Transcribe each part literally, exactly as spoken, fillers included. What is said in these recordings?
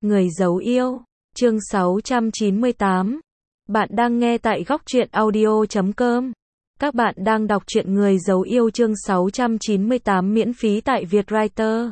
Người giấu yêu, chương sáu trăm chín mươi tám. Bạn đang nghe tại góc truyện audio chấm com. Các bạn đang đọc truyện Người giấu yêu chương sáu trăm chín mươi tám miễn phí tại Vietwriter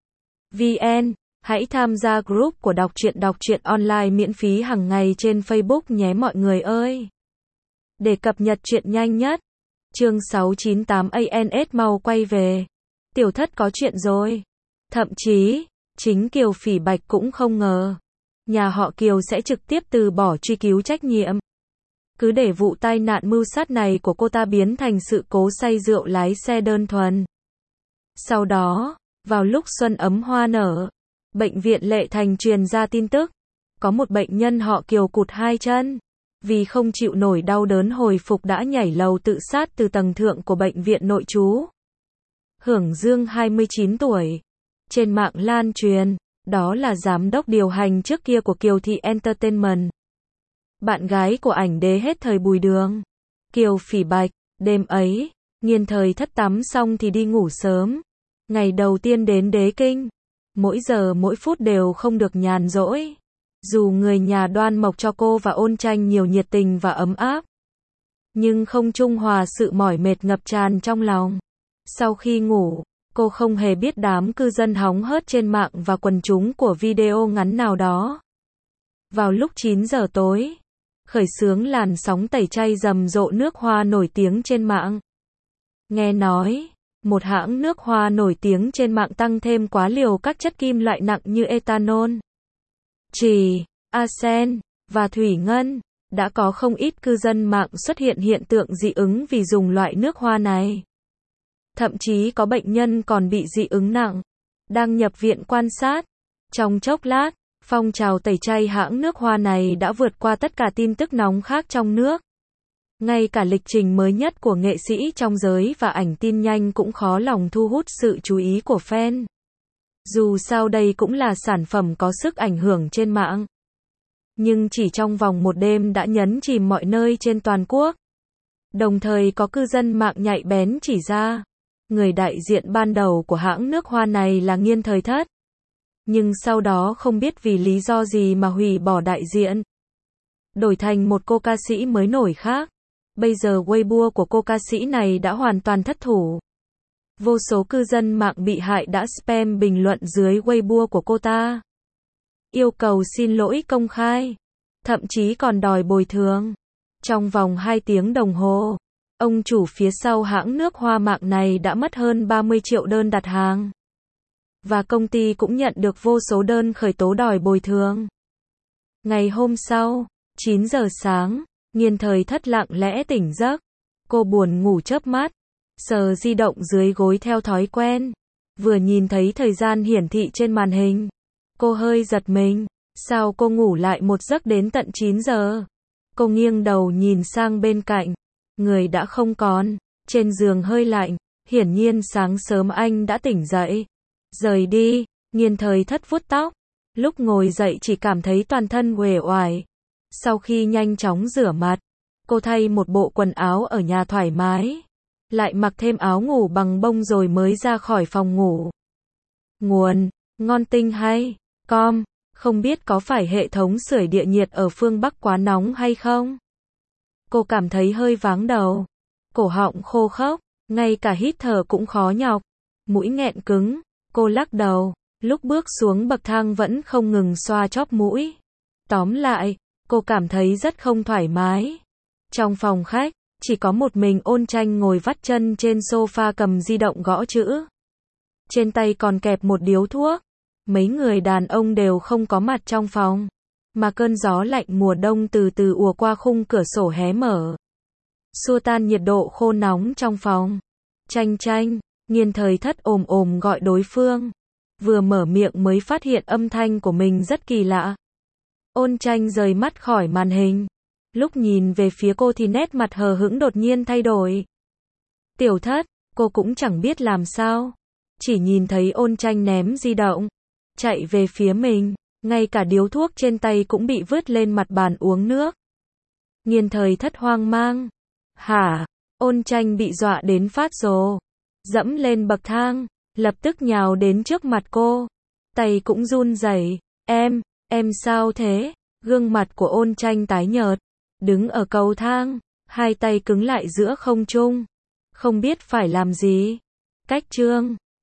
vê en. Hãy tham gia group của đọc truyện đọc truyện online miễn phí hàng ngày trên Facebook nhé mọi người ơi. Để cập nhật truyện nhanh nhất. Chương sáu trăm chín mươi tám a en ét mau quay về. Tiểu thất có chuyện rồi. Thậm chí, chính Kiều Phỉ Bạch cũng không ngờ. Nhà họ Kiều sẽ trực tiếp từ bỏ truy cứu trách nhiệm. Cứ để vụ tai nạn mưu sát này của cô ta biến thành sự cố say rượu lái xe đơn thuần. Sau đó, vào lúc xuân ấm hoa nở, bệnh viện Lệ Thành truyền ra tin tức. Có một bệnh nhân họ Kiều cụt hai chân. Vì không chịu nổi đau đớn hồi phục đã nhảy lầu tự sát từ tầng thượng của bệnh viện nội trú. Hưởng Dương hai mươi chín tuổi. Trên mạng lan truyền, đó là giám đốc điều hành trước kia của Kiều Thị Entertainment. Bạn gái của ảnh đế hết thời Bùi Đường. Kiều Phỉ Bạch, đêm ấy, Nghiên Thời Thất tắm xong thì đi ngủ sớm. Ngày đầu tiên đến Đế Kinh, mỗi giờ mỗi phút đều không được nhàn rỗi. Dù người nhà Đoan Mộc cho cô và Ôn Tranh nhiều nhiệt tình và ấm áp, nhưng không trung hòa sự mỏi mệt ngập tràn trong lòng. Sau khi ngủ, cô không hề biết đám cư dân hóng hớt trên mạng và quần chúng của video ngắn nào đó. Vào lúc chín giờ tối, khởi xướng làn sóng tẩy chay rầm rộ nước hoa nổi tiếng trên mạng. Nghe nói, một hãng nước hoa nổi tiếng trên mạng tăng thêm quá liều các chất kim loại nặng như ethanol, trì, arsen và thủy ngân. Đã có không ít cư dân mạng xuất hiện hiện tượng dị ứng vì dùng loại nước hoa này. Thậm chí có bệnh nhân còn bị dị ứng nặng, đang nhập viện quan sát. Trong chốc lát, phong trào tẩy chay hãng nước hoa này đã vượt qua tất cả tin tức nóng khác trong nước. Ngay cả lịch trình mới nhất của nghệ sĩ trong giới và ảnh tin nhanh cũng khó lòng thu hút sự chú ý của fan. Dù sao đây cũng là sản phẩm có sức ảnh hưởng trên mạng. Nhưng chỉ trong vòng một đêm đã nhấn chìm mọi nơi trên toàn quốc. Đồng thời có cư dân mạng nhạy bén chỉ ra, người đại diện ban đầu của hãng nước hoa này là Nghiên Thời Thất. Nhưng sau đó không biết vì lý do gì mà hủy bỏ đại diện, đổi thành một cô ca sĩ mới nổi khác. Bây giờ Weibo của cô ca sĩ này đã hoàn toàn thất thủ. Vô số cư dân mạng bị hại đã spam bình luận dưới Weibo của cô ta, yêu cầu xin lỗi công khai, thậm chí còn đòi bồi thường. Trong vòng hai tiếng đồng hồ, ông chủ phía sau hãng nước hoa mạng này đã mất hơn ba mươi triệu đơn đặt hàng. Và công ty cũng nhận được vô số đơn khởi tố đòi bồi thường. Ngày hôm sau, chín giờ sáng, Nghiên Thời Thất lặng lẽ tỉnh giấc. Cô buồn ngủ chớp mắt, sờ di động dưới gối theo thói quen. Vừa nhìn thấy thời gian hiển thị trên màn hình, cô hơi giật mình. Sao cô ngủ lại một giấc đến tận chín giờ? Cô nghiêng đầu nhìn sang bên cạnh. Người đã không còn. Trên giường hơi lạnh. Hiển nhiên sáng sớm anh đã tỉnh dậy. Rời đi. Nghiên Thời Thất vuốt tóc. Lúc ngồi dậy chỉ cảm thấy toàn thân uể oải. Sau khi nhanh chóng rửa mặt, cô thay một bộ quần áo ở nhà thoải mái. Lại mặc thêm áo ngủ bằng bông rồi mới ra khỏi phòng ngủ. Nguồn: ngon tinh hay com. Không biết có phải hệ thống sưởi địa nhiệt ở phương Bắc quá nóng hay không? Cô cảm thấy hơi váng đầu. Cổ họng khô khốc, ngay cả hít thở cũng khó nhọc. Mũi nghẹn cứng, cô lắc đầu. Lúc bước xuống bậc thang vẫn không ngừng xoa chóp mũi. Tóm lại, cô cảm thấy rất không thoải mái. Trong phòng khách, chỉ có một mình Ôn Tranh ngồi vắt chân trên sofa cầm di động gõ chữ. Trên tay còn kẹp một điếu thuốc. Mấy người đàn ông đều không có mặt trong phòng, mà cơn gió lạnh mùa đông từ từ ùa qua khung cửa sổ hé mở, xua tan nhiệt độ khô nóng trong phòng. Tranh Tranh, Nghiên Thời Thất ồm ồm gọi đối phương. Vừa mở miệng mới phát hiện âm thanh của mình rất kỳ lạ. Ôn Tranh rời mắt khỏi màn hình. Lúc nhìn về phía cô thì nét mặt hờ hững đột nhiên thay đổi. Tiểu Thất, cô cũng chẳng biết làm sao. Chỉ nhìn thấy Ôn Tranh ném di động, chạy về phía mình. Ngay cả điếu thuốc trên tay cũng bị vứt lên mặt bàn uống nước. Nghiên Thời Thất hoang mang. Hả? Ôn Tranh bị dọa đến phát rồ. Dẫm lên bậc thang, lập tức nhào đến trước mặt cô. Tay cũng run rẩy. Em, Em sao thế? Gương mặt của Ôn Tranh tái nhợt, đứng ở cầu thang, hai tay cứng lại giữa không trung, không biết phải làm gì. Cách Trương